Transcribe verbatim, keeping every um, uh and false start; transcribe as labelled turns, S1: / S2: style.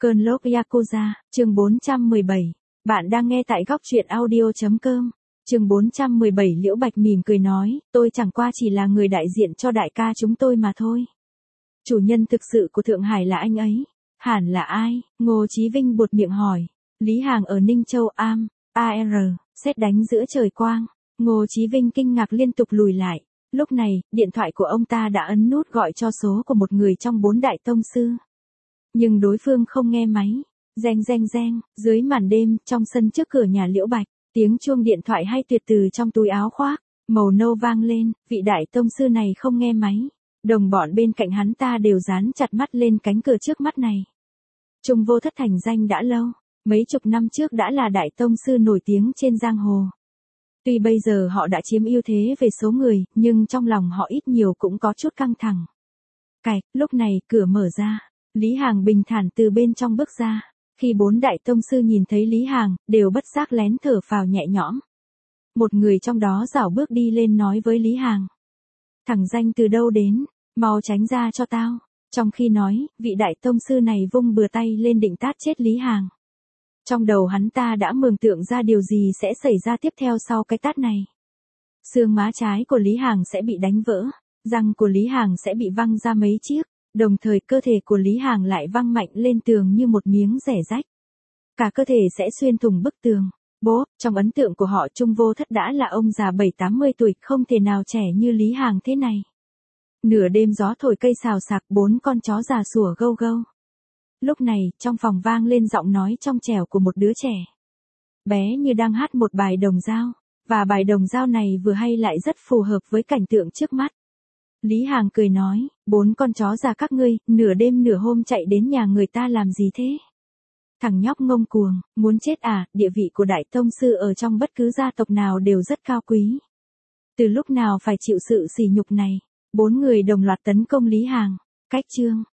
S1: Cơn lốc Yakuza, chương bốn trăm mười bảy. Bạn đang nghe tại góc truyện audio chấm com. Chương bốn trăm mười bảy. Liễu Bạch mỉm cười nói, tôi chẳng qua chỉ là người đại diện cho đại ca chúng tôi mà thôi. Chủ nhân thực sự của Thượng Hải là anh ấy. Hẳn là ai? Ngô Chí Vinh buột miệng hỏi. Lý Hàng ở Ninh Châu Am, a rờ, sét đánh giữa trời quang. Ngô Chí Vinh kinh ngạc liên tục lùi lại. Lúc này, điện thoại của ông ta đã ấn nút gọi cho số của một người trong bốn đại tông sư. Nhưng đối phương không nghe máy. Reng reng reng, dưới màn đêm, trong sân trước cửa nhà Liễu Bạch, tiếng chuông điện thoại hay tuyệt từ trong túi áo khoác, màu nâu vang lên, vị đại tông sư này không nghe máy. Đồng bọn bên cạnh hắn ta đều dán chặt mắt lên cánh cửa trước mắt này. Trung Vô Thất thành danh đã lâu, mấy chục năm trước đã là đại tông sư nổi tiếng trên giang hồ. Tuy bây giờ họ đã chiếm ưu thế về số người, nhưng trong lòng họ ít nhiều cũng có chút căng thẳng. Cạch, lúc này cửa mở ra. Lý Hàng bình thản từ bên trong bước ra. Khi bốn đại tông sư nhìn thấy Lý Hàng, đều bất giác lén thở phào nhẹ nhõm. Một người trong đó rảo bước đi lên nói với Lý Hàng. Thằng danh từ đâu đến, mau tránh ra cho tao. Trong khi nói, vị đại tông sư này vung bừa tay lên định tát chết Lý Hàng. Trong đầu hắn ta đã mường tượng ra điều gì sẽ xảy ra tiếp theo sau cái tát này. Xương má trái của Lý Hàng sẽ bị đánh vỡ, răng của Lý Hàng sẽ bị văng ra mấy chiếc. Đồng thời cơ thể của Lý Hàng lại văng mạnh lên tường như một miếng rẻ rách. Cả cơ thể sẽ xuyên thủng bức tường. Bố, trong ấn tượng của họ Trung Vô Thất đã là ông già bảy tám mươi tuổi, không thể nào trẻ như Lý Hàng thế này. Nửa đêm gió thổi cây xào xạc, bốn con chó già sủa gâu gâu. Lúc này, trong phòng vang lên giọng nói trong trẻo của một đứa trẻ. Bé như đang hát một bài đồng dao, và bài đồng dao này vừa hay lại rất phù hợp với cảnh tượng trước mắt. Lý Hàng cười nói, bốn con chó già các ngươi, nửa đêm nửa hôm chạy đến nhà người ta làm gì thế? Thằng nhóc ngông cuồng, muốn chết à, địa vị của đại tông sư ở trong bất cứ gia tộc nào đều rất cao quý. Từ lúc nào phải chịu sự sỉ nhục này? Bốn người đồng loạt tấn công Lý Hàng. Cách chương,